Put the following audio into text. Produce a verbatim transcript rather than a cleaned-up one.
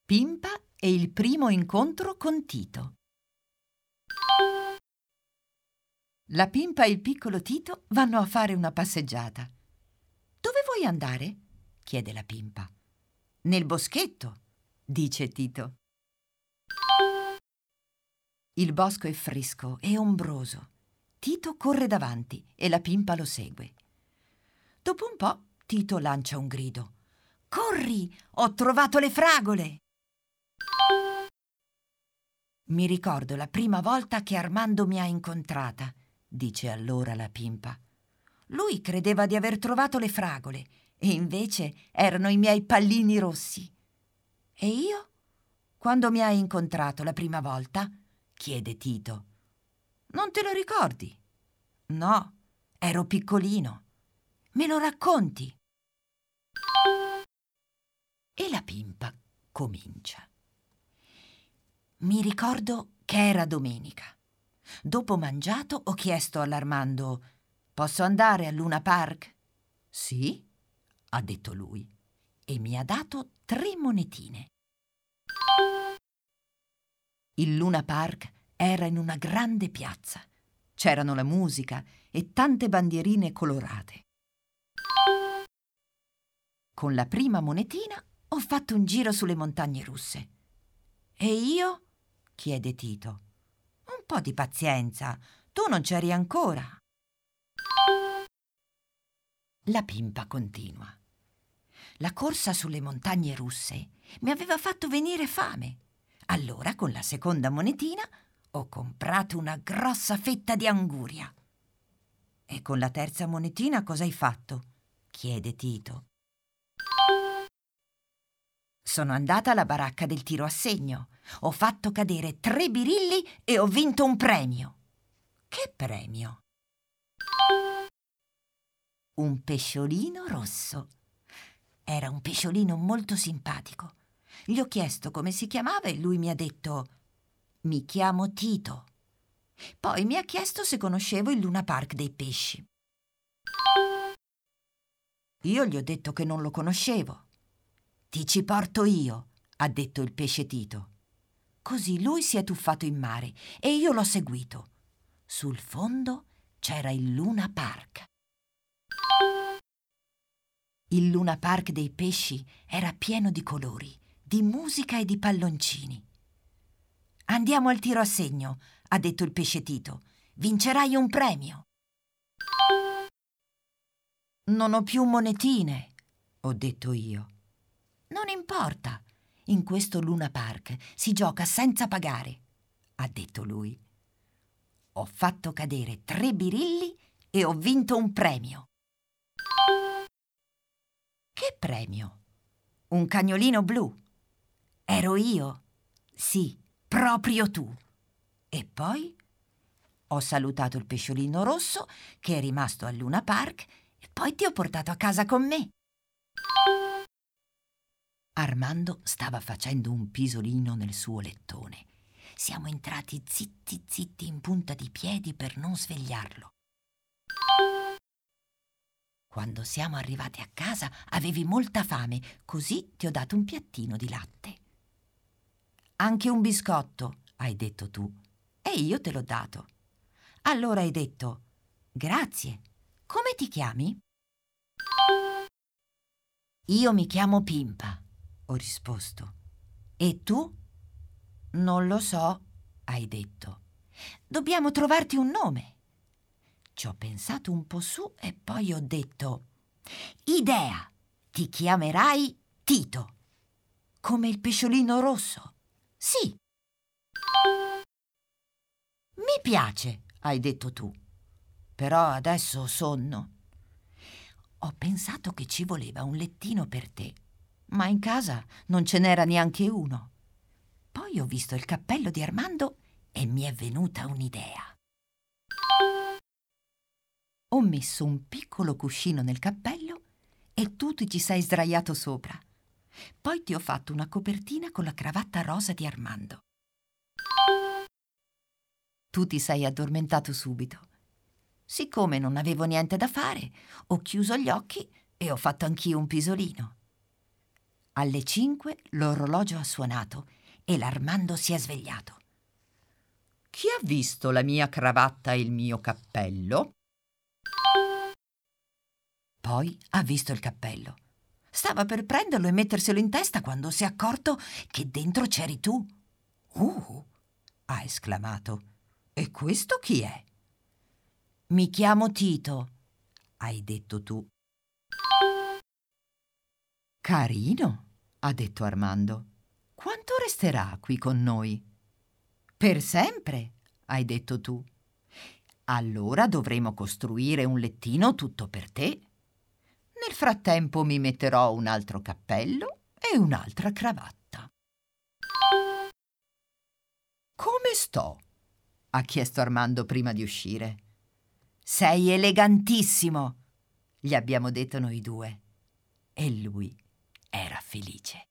Pimpa e il primo incontro con Tito. La Pimpa e il piccolo Tito vanno a fare una passeggiata. «Dove vuoi andare?» chiede la Pimpa. «Nel boschetto», dice Tito. Il bosco è fresco e ombroso. Tito corre davanti e la Pimpa lo segue. Dopo un po' Tito lancia un grido. «Corri! Ho trovato le fragole!» «Mi ricordo la prima volta che Armando mi ha incontrata», dice allora la Pimpa. «Lui credeva di aver trovato le fragole e invece erano i miei pallini rossi». «E io? Quando mi hai incontrato la prima volta?» chiede Tito. «Non te lo ricordi?» «No, ero piccolino. Me lo racconti?» E la Pimpa comincia. «Mi ricordo che era domenica. Dopo mangiato ho chiesto all'Armando: posso andare al Luna Park?» «Sì», ha detto lui, e mi ha dato tre monetine. Il Luna Park era in una grande piazza. C'erano la musica e tante bandierine colorate. Con la prima monetina ho fatto un giro sulle montagne russe. «E io?» chiede Tito. «Un po' di pazienza, tu non c'eri ancora». La Pimpa continua. «La corsa sulle montagne russe mi aveva fatto venire fame. Allora, con la seconda monetina, ho comprato una grossa fetta di anguria». «E con la terza monetina cosa hai fatto?» chiede Tito. «Sono andata alla baracca del tiro a segno. Ho fatto cadere tre birilli e ho vinto un premio». «Che premio?» «Un pesciolino rosso. Era un pesciolino molto simpatico. Gli ho chiesto come si chiamava e lui mi ha detto: mi chiamo Tito. Poi mi ha chiesto se conoscevo il Luna Park dei pesci. Io gli ho detto che non lo conoscevo. Ti ci porto io», ha detto il pesce Tito. Così lui si è tuffato in mare e io l'ho seguito. Sul fondo c'era il Luna Park. Il Luna Park dei pesci era pieno di colori, di musica e di palloncini. «Andiamo al tiro a segno», ha detto il pesce Tito. «Vincerai un premio». «Non ho più monetine», ho detto io. «Non importa, in questo Luna Park si gioca senza pagare», ha detto lui. Ho fatto cadere tre birilli e ho vinto un premio. «Che premio?» «Un cagnolino blu». «Ero io?» «Sì, proprio tu». E poi ho salutato il pesciolino rosso che è rimasto al Luna Park e poi ti ho portato a casa con me. Armando stava facendo un pisolino nel suo lettone. Siamo entrati zitti zitti in punta di piedi per non svegliarlo. Quando siamo arrivati a casa avevi molta fame, così ti ho dato un piattino di latte. «Anche un biscotto», hai detto tu, e io te l'ho dato. Allora hai detto: «Grazie. Come ti chiami?» «Io mi chiamo Pimpa», ho risposto. «E tu?» «Non lo so», hai detto. «Dobbiamo trovarti un nome». Ci ho pensato un po' su e poi ho detto: «Idea! Ti chiamerai Tito». «Come il pesciolino rosso?» «Sì». «Mi piace», hai detto tu. «Però adesso ho sonno». Ho pensato che ci voleva un lettino per te, ma in casa non ce n'era neanche uno. Poi ho visto il cappello di Armando e mi è venuta un'idea. Ho messo un piccolo cuscino nel cappello e tu ti ci sei sdraiato sopra. Poi ti ho fatto una copertina con la cravatta rosa di Armando. Tu ti sei addormentato subito. Siccome non avevo niente da fare, ho chiuso gli occhi e ho fatto anch'io un pisolino. Alle cinque l'orologio ha suonato e l'Armando si è svegliato. «Chi ha visto la mia cravatta e il mio cappello?» Poi ha visto il cappello. Stava per prenderlo e metterselo in testa quando si è accorto che dentro c'eri tu. «Uh!» ha esclamato. «E questo chi è?» «Mi chiamo Tito», hai detto tu. «Carino», ha detto Armando. «Quanto resterà qui con noi?» «Per sempre», hai detto tu. «Allora dovremo costruire un lettino tutto per te. Nel frattempo mi metterò un altro cappello e un'altra cravatta». «Come sto?» ha chiesto Armando prima di uscire. «Sei elegantissimo», gli abbiamo detto noi due. E lui era felice.